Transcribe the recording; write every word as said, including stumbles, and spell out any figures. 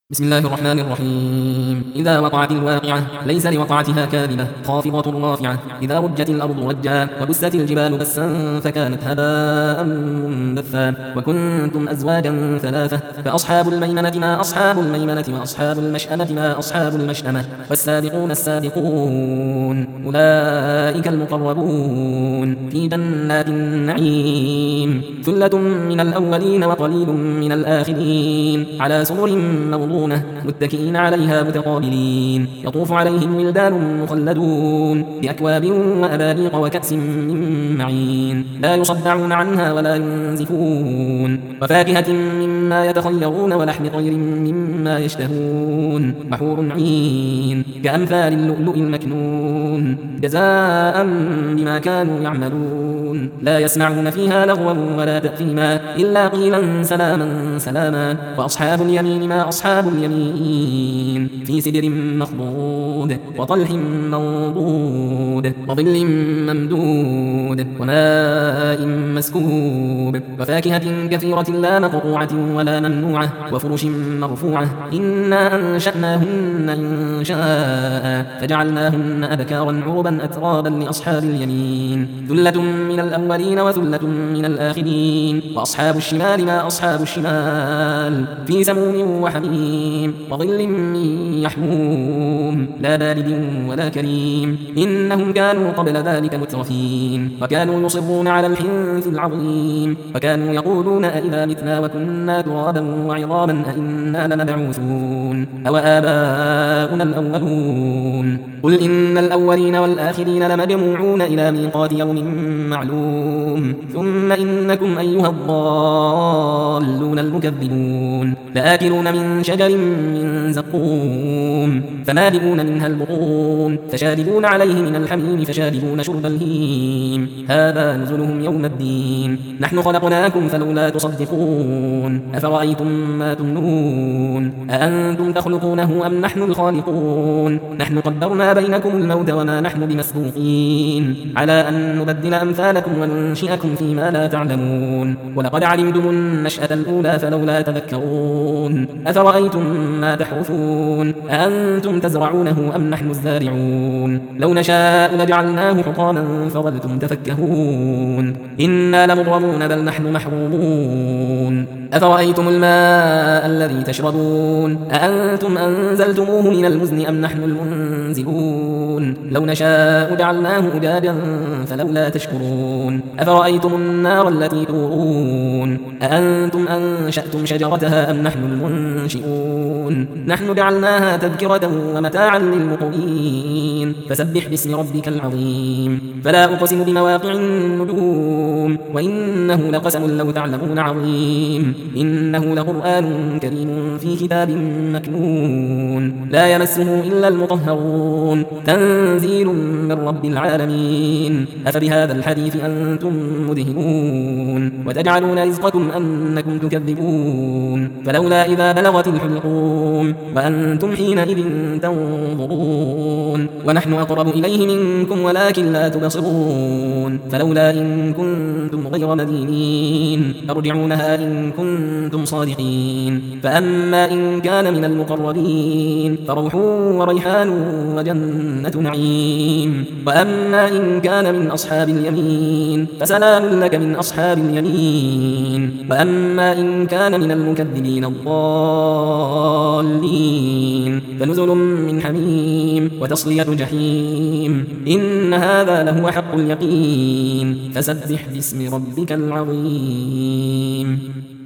بسم الله الرحمن الرحيم. إذا وقعت الواقعة ليس لوقعتها كاذبة خافضة رافعة. إذا رجت الأرض رجا وبست الجبال بسا فكانت هباء منبثا وكنتم أزواجا ثلاثة فأصحاب الميمنة ما أصحاب الميمنة وأصحاب المشأمة ما أصحاب المشأمة والسابقون السابقون أولئك المقربون في جنات النعيم ثلة من الأولين وقليل من الآخرين على سرر موضونة متكئين عليها متقابلين يطوف عليهم ولدان مخلدون بأكواب وأباريق وكأس من معين لا يصدعون عنها ولا ينزفون وفاكهة مما يتخيرون ولحم طير مما يشتهون وحور عين كأمثال اللؤلؤ المكنون جزاء بما كانوا يعملون لا يسمعون فيها لغوا ولا تأثيما إلا قيلا سلاما سلاما وأصحاب اليمين ما أصحاب اليمين في سدر مخضود وطلح منضود وظل ممدود وماء مسكوب وفاكهة كثيرة لا مقطوعة ولا ممنوعة وفرش مرفوعة إنا أنشأناهن إن شاء فجعلناهن أبكارا عربا أترابا لأصحاب اليمين ثلة من الأولين وثلة من الآخرين وأصحاب الشمال ما أصحاب الشمال في سموم وحميم وظل من يحموم لا بارد ولا كريم إنهم كانوا قبل ذلك مترفين وكانوا يصرون على الحنث العظيم وكانوا يقولون أئذا متنا وكنا ترابا وعظاما أئنا لمبعوثون أو آباؤنا الأولون قل إن الأولين والآخرين لمجموعون إلى ميقات يوم معلوم ثم إنكم أيها الضالون المكذبون لآكلون من شجر من زقوم فمالئون منها البطون فشاربون عليه من الحميم فشاربون شرب الهيم هذا نزلهم يوم الدين نحن خلقناكم فلولا تصدقون أفرأيتم ما تمنون أأنتم تخلقونه أم نحن الخالقون نحن قدرنا بينكم الموت وما نحن بمسبوقين على أن نبدل أمثالكم وننشئكم فيما لا تعلمون ولقد علمتم النشأة الأولى فلولا تذكرون أفرأيتم ما تحرثون أأنتم تزرعونه أم نحن الزارعون لو نشاء لجعلناه حطاما فظلتم تفكهون إنا لمغرمون بل نحن محرومون أفرأيتم الماء الذي تشربون أأنتم أنزلتموه من المزن أم نحن المنزلون لو نشاء جعلناه أجاجا فلولا تشكرون أفرأيتم النار التي تورون أأنتم أنشأتم شجرتها أم نحن المنشئون نحن جعلناها تذكرة ومتاعا للمقوين فسبح باسم ربك العظيم فلا أقسم بمواقع النجوم وإنه لقسم لو تعلمون عظيم إنه لقرآن كريم في كتاب مكنون لا يمسه إلا المطهرون تنزيل من رب العالمين أفبهذا الحديث أنتم مدهنون وتجعلون رزقكم أنكم تكذبون فلولا إذا بلغت الحلقوم وأنتم حينئذ تنظرون ونحن أقرب إليه منكم ولكن لا تبصرون فلولا إن كنتم غير مدينين ترجعونها إن كنتم صادقين فأما إن كان من المقربين فروح وريحان وجنة نعيم وأما إن كان من أصحاب اليمين فسلام لك من أصحاب اليمين وأما إن كان من المكذبين الضالين فنزل من حميم وتصلية جحيم إن هذا لهو حق اليقين فسبح باسم ربك العظيم.